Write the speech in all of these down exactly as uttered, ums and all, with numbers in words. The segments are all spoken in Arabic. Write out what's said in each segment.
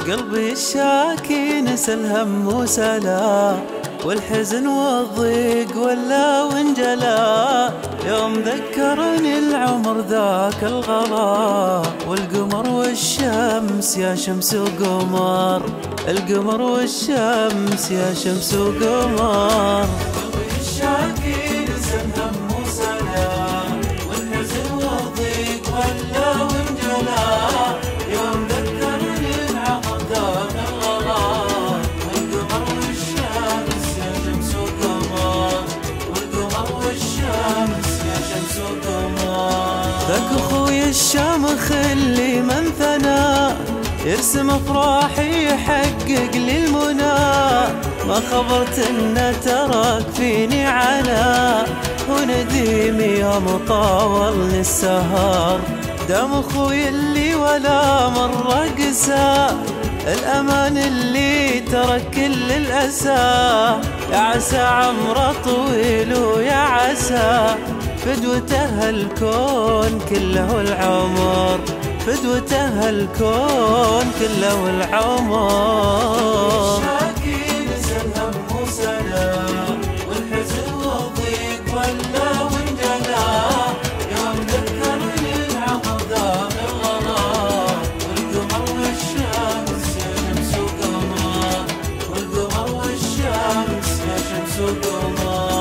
قلبي الشاكي نسى الهم وسلا، والحزن والضيق ولا وانجلى. يوم ذكرني العمر ذاك الغلا، والقمر والشمس يا شمس وقمر، القمر والشمس يا شمس وقمر. قلبي الشاكي نسى الهم وسلا، والحزن والضيق ولا وانجلى. يوم ذكرني العمر ذاك الغلا، والقمر والشمس يا شمس وقمر، والقمر والشمس يا شمس وقمر. ذاك اخوي الشامخ اللي من ثنى، يرسم افراحي يحقق لي المنى. ما خبرت انه ترك فيني عنا، ونديمي يا مطاول السهر. دام اخوي اللي ولا مرة قسى، الامان اللي ترك كل الاسى. يا عسى عمره طويل ويا عسى، فدوته الكون كله العمر، فدوته الكون كله العمر. شاكي نسى الهم وسلا، والحزن والضيق ولا وانجلى. يوم ذكرني العمر ذاك الغلا، والقمر والشمس يا شمس وقمر، والقمر والشمس يا شمس وقمر.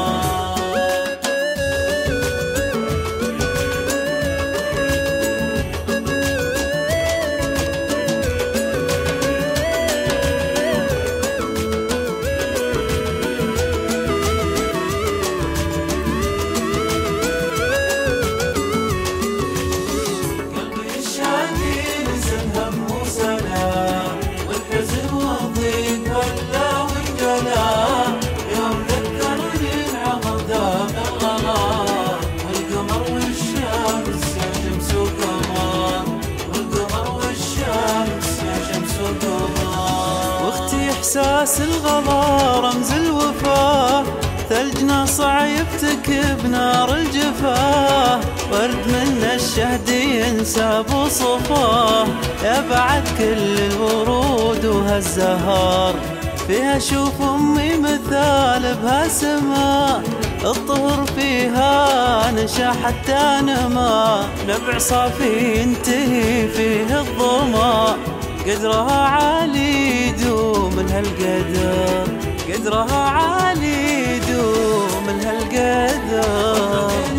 إحساس الغلا رمز الوفاه، ثلجنا صعيبتك بنار الجفاه. ورد من الشهد ينساب وصفاه، يا بعد كل الورود وهالزهار. فيها شوف أمي مثال بها سما، الطهر فيها نشا حتى نما. نبع صافي ينتهي فيه الظما، قدرها عالي دوم هالقدر، قدرها عالي دوم هالقدر.